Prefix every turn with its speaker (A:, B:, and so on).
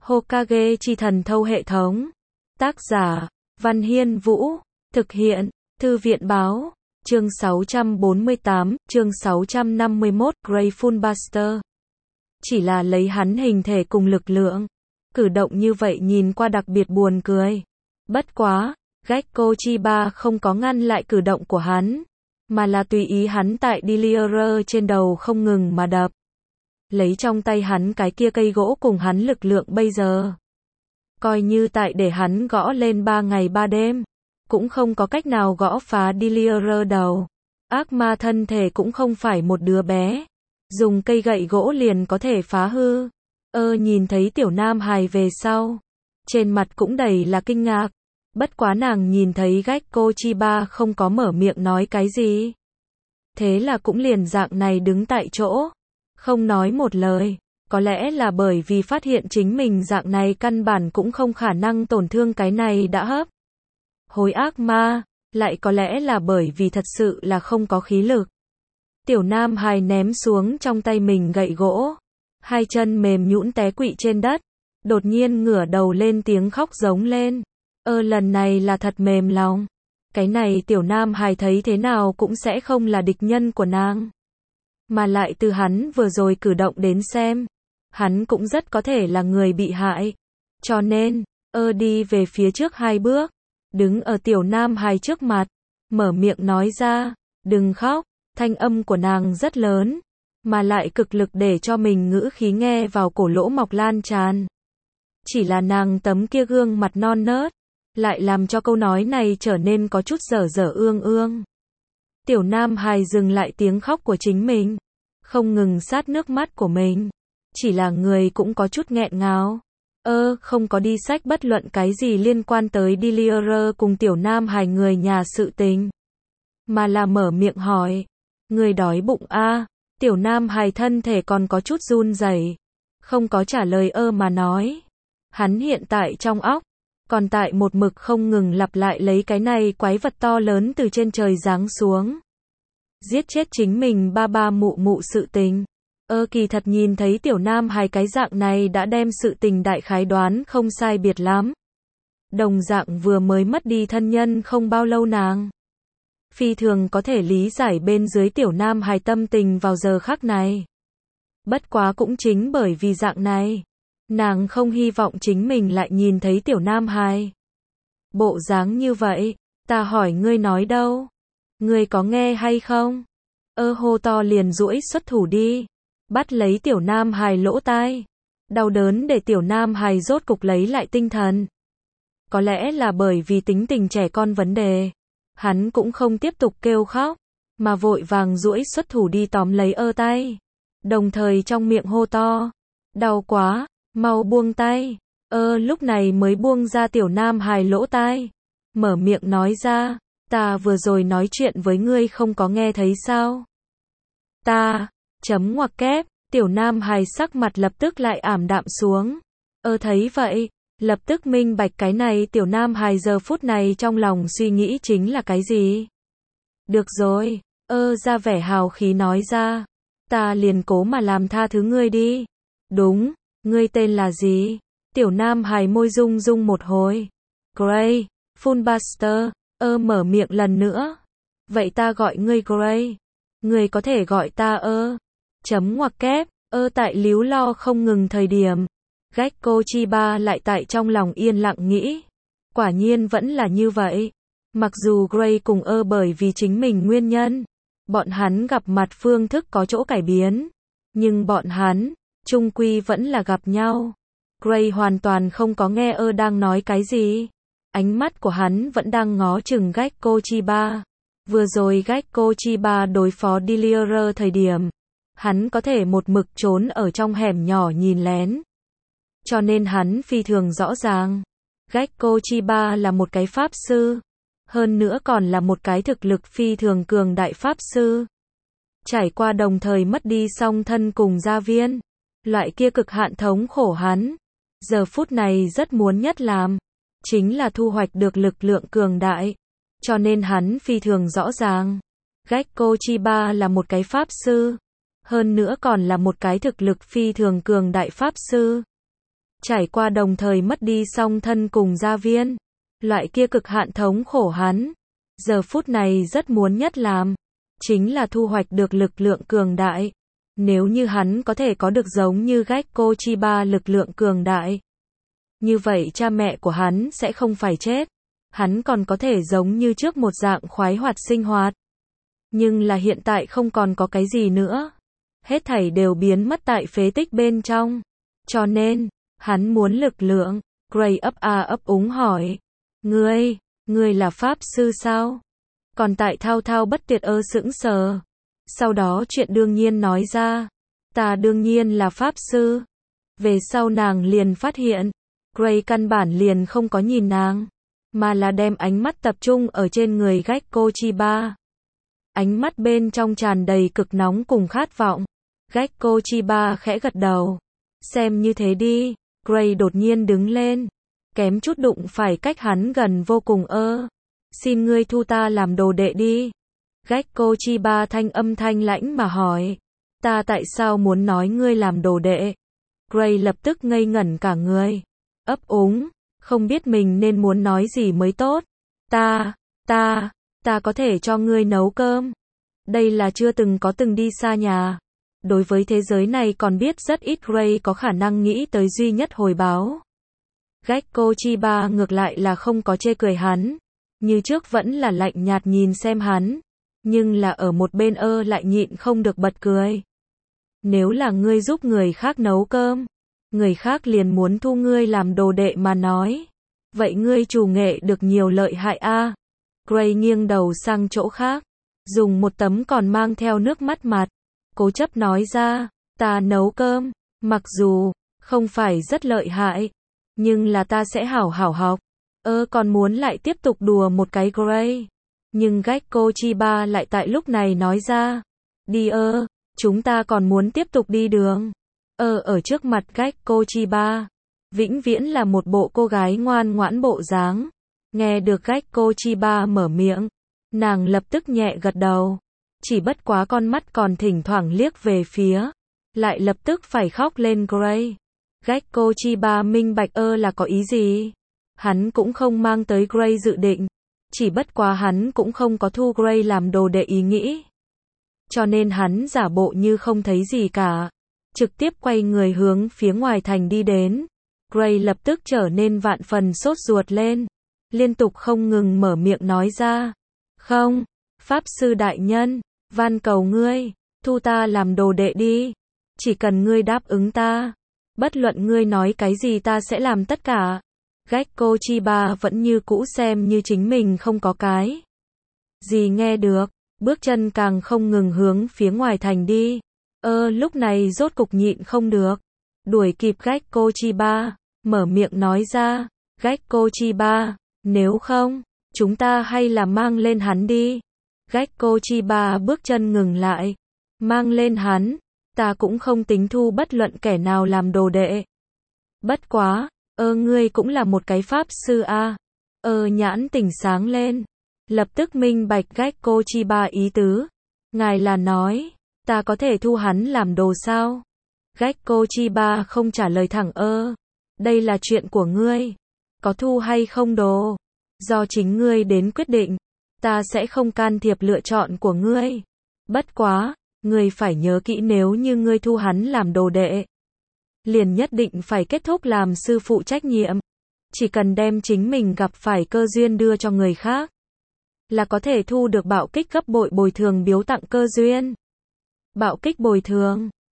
A: Hokage chi thần thâu hệ thống. Tác giả, Văn Hiên Vũ. Thực hiện, Thư viện Báo. Chương 648, chương 651, Grateful Buster. Chỉ là lấy hắn hình thể cùng lực lượng. Cử động như vậy nhìn qua đặc biệt buồn cười. Bất quá, Gekko Chiba không có ngăn lại cử động của hắn, mà là tùy ý hắn tại Delier trên đầu không ngừng mà đập. Lấy trong tay hắn cái kia cây gỗ cùng hắn lực lượng bây giờ. Coi như tại để hắn gõ lên 3 ngày 3 đêm, cũng không có cách nào gõ phá Delier đầu. Ác ma thân thể cũng không phải một đứa bé. Dùng cây gậy gỗ liền có thể phá hư. Nhìn thấy tiểu nam hài về sau. Trên mặt cũng đầy là kinh ngạc. Bất quá nàng nhìn thấy Gekko Chiba không có mở miệng nói cái gì. Thế là cũng liền dạng này đứng tại chỗ. Không nói một lời. Có lẽ là bởi vì phát hiện chính mình dạng này căn bản cũng không khả năng tổn thương cái này đã hấp hối ác ma. Lại có lẽ là bởi vì thật sự là không có khí lực. Tiểu nam hài ném xuống trong tay mình gậy gỗ. Hai chân mềm nhũn té quỵ trên đất. Đột nhiên ngửa đầu lên tiếng khóc giống lên. Lần này là thật mềm lòng. Cái này tiểu nam hài thấy thế nào cũng sẽ không là địch nhân của nàng. Mà lại từ hắn vừa rồi cử động đến xem. Hắn cũng rất có thể là người bị hại. Cho nên, đi về phía trước 2 bước. Đứng ở tiểu nam hài trước mặt. Mở miệng nói ra, đừng khóc. Thanh âm của nàng rất lớn. Mà lại cực lực để cho mình ngữ khí nghe vào cổ lỗ mọc lan tràn. Chỉ là nàng tấm kia gương mặt non nớt. Lại làm cho câu nói này trở nên có chút dở dở ương ương. Tiểu nam hài dừng lại tiếng khóc của chính mình. Không ngừng sát nước mắt của mình. Chỉ là người cũng có chút nghẹn ngào. Không có đi sách bất luận cái gì liên quan tới Delier cùng tiểu nam hài người nhà sự tình. Mà là mở miệng hỏi. Người đói bụng a? Tiểu nam hài thân thể còn có chút run rẩy. Không có trả lời mà nói. Hắn hiện tại trong óc. Còn tại một mực không ngừng lặp lại lấy cái này quái vật to lớn từ trên trời giáng xuống. Giết chết chính mình ba mụ mụ sự tình. Kỳ thật nhìn thấy tiểu nam hài cái dạng này đã đem sự tình đại khái đoán không sai biệt lắm. Đồng dạng vừa mới mất đi thân nhân không bao lâu nàng. Phi thường có thể lý giải bên dưới tiểu nam hài tâm tình vào giờ khắc này. Bất quá cũng chính bởi vì dạng này. Nàng không hy vọng chính mình lại nhìn thấy tiểu nam hài. Bộ dáng như vậy, ta hỏi ngươi nói đâu? Ngươi có nghe hay không? Hô to liền duỗi xuất thủ đi. Bắt lấy tiểu nam hài lỗ tai. Đau đớn để tiểu nam hài rốt cục lấy lại tinh thần. Có lẽ là bởi vì tính tình trẻ con vấn đề. Hắn cũng không tiếp tục kêu khóc. Mà vội vàng duỗi xuất thủ đi tóm lấy tay. Đồng thời trong miệng hô to. Đau quá. Mau buông tay. Lúc này mới buông ra tiểu nam hài lỗ tai. Mở miệng nói ra. Ta vừa rồi nói chuyện với ngươi không có nghe thấy sao? Ta, chấm ngoặc kép, tiểu nam hài sắc mặt lập tức lại ảm đạm xuống. Thấy vậy, lập tức minh bạch cái này tiểu nam hài giờ phút này trong lòng suy nghĩ chính là cái gì? Được rồi, ra vẻ hào khí nói ra. Ta liền cố mà làm tha thứ ngươi đi. Đúng. Ngươi tên là gì? Tiểu nam hài môi rung rung một hồi. Gray, Full Buster, mở miệng lần nữa. Vậy ta gọi ngươi Gray. Ngươi có thể gọi ta chấm ngoặc kép, tại líu lo không ngừng thời điểm. Gekko Chiba lại tại trong lòng yên lặng nghĩ. Quả nhiên vẫn là như vậy. Mặc dù Gray cùng bởi vì chính mình nguyên nhân. Bọn hắn gặp mặt phương thức có chỗ cải biến. Nhưng bọn hắn chung quy vẫn là gặp nhau. Gray hoàn toàn không có nghe đang nói cái gì. Ánh mắt của hắn vẫn đang ngó chừng Gekko Chiba. Vừa rồi Gekko Chiba đối phó Delier thời điểm. Hắn có thể một mực trốn ở trong hẻm nhỏ nhìn lén. Cho nên hắn phi thường rõ ràng. Gekko Chiba là một cái pháp sư. Hơn nữa còn là một cái thực lực phi thường cường đại pháp sư. Trải qua đồng thời mất đi song thân cùng gia viên. Loại kia cực hạn thống khổ hắn. Giờ phút này rất muốn nhất làm. Chính là thu hoạch được lực lượng cường đại. Cho nên hắn phi thường rõ ràng. Gekko Chiba là một cái pháp sư. Hơn nữa còn là một cái thực lực phi thường cường đại pháp sư. trải qua đồng thời mất đi song thân cùng gia viên. Loại kia cực hạn thống khổ hắn, giờ phút này rất muốn nhất làm, chính là thu hoạch được lực lượng cường đại. Nếu như hắn có thể có được giống như Gekko Chiba lực lượng cường đại, như vậy cha mẹ của hắn sẽ không phải chết. Hắn còn có thể giống như trước một dạng khoái hoạt sinh hoạt. Nhưng là hiện tại không còn có cái gì nữa. Hết thảy đều biến mất tại phế tích bên trong. Cho nên, hắn muốn lực lượng. Gray ấp úng hỏi. Ngươi là pháp sư sao? Còn tại thao thao bất tuyệt sững sờ. Sau đó chuyện đương nhiên nói ra. Ta đương nhiên là pháp sư. Về sau nàng liền phát hiện. Gray căn bản liền không có nhìn nàng, mà là đem ánh mắt tập trung ở trên người Gekko Chiba. Ánh mắt bên trong tràn đầy cực nóng cùng khát vọng. Gekko Chiba khẽ gật đầu. Xem như thế đi. Gray đột nhiên đứng lên. Kém chút đụng phải cách hắn gần vô cùng Xin ngươi thu ta làm đồ đệ đi. Gekko Chiba thanh âm thanh lãnh mà hỏi. Ta tại sao muốn nói ngươi làm đồ đệ? Gray lập tức ngây ngẩn cả người. Ấp úng, không biết mình nên muốn nói gì mới tốt. Ta có thể cho ngươi nấu cơm. Đây là chưa từng đi xa nhà. Đối với thế giới này còn biết rất ít Gray có khả năng nghĩ tới duy nhất hồi báo. Gekko Chiba ngược lại là không có chê cười hắn. Như trước vẫn là lạnh nhạt nhìn xem hắn. Nhưng là ở một bên lại nhịn không được bật cười. Nếu là ngươi giúp người khác nấu cơm, người khác liền muốn thu ngươi làm đồ đệ mà nói. Vậy ngươi chủ nghệ được nhiều lợi hại a. Gray nghiêng đầu sang chỗ khác, dùng một tấm còn mang theo nước mắt mặt, cố chấp nói ra, ta nấu cơm, mặc dù không phải rất lợi hại, nhưng là ta sẽ hảo hảo học. Còn muốn lại tiếp tục đùa một cái Gray. Nhưng Gekko Chiba lại tại lúc này nói ra, đi chúng ta còn muốn tiếp tục đi đường. Ở trước mặt Gekko Chiba, vĩnh viễn là một bộ cô gái ngoan ngoãn bộ dáng. Nghe được Gekko Chiba mở miệng, nàng lập tức nhẹ gật đầu. Chỉ bất quá con mắt còn thỉnh thoảng liếc về phía, lại lập tức phải khóc lên Gray. Gekko Chiba minh bạch là có ý gì. Hắn cũng không mang tới Gray dự định. Chỉ bất quá hắn cũng không có thu Gray làm đồ đệ ý nghĩ. Cho nên hắn giả bộ như không thấy gì cả. Trực tiếp quay người hướng phía ngoài thành đi đến. Gray lập tức trở nên vạn phần sốt ruột lên. Liên tục không ngừng mở miệng nói ra. Không, Pháp sư đại nhân, van cầu ngươi, thu ta làm đồ đệ đi. Chỉ cần ngươi đáp ứng ta. Bất luận ngươi nói cái gì ta sẽ làm tất cả. Gekko Chiba vẫn như cũ xem như chính mình không có cái gì nghe được. Bước chân càng không ngừng hướng phía ngoài thành đi. Lúc này rốt cục nhịn không được. Đuổi kịp Gekko Chiba, mở miệng nói ra. Gekko Chiba, nếu không, chúng ta hay là mang lên hắn đi. Gekko Chiba bước chân ngừng lại. Mang lên hắn, ta cũng không tính thu bất luận kẻ nào làm đồ đệ. Bất quá, ngươi cũng là một cái pháp sư a. Nhãn tỉnh sáng lên. Lập tức minh bạch Gekko Chiba ý tứ. Ngài là nói, ta có thể thu hắn làm đồ sao? Gekko Chiba không trả lời thẳng đây là chuyện của ngươi. Có thu hay không đồ? Do chính ngươi đến quyết định. Ta sẽ không can thiệp lựa chọn của ngươi. Bất quá, ngươi phải nhớ kỹ nếu như ngươi thu hắn làm đồ đệ, liền nhất định phải kết thúc làm sư phụ trách nhiệm. Chỉ cần đem chính mình gặp phải cơ duyên đưa cho người khác, là có thể thu được bạo kích gấp bội bồi thường biếu tặng cơ duyên. Bạo kích bồi thường.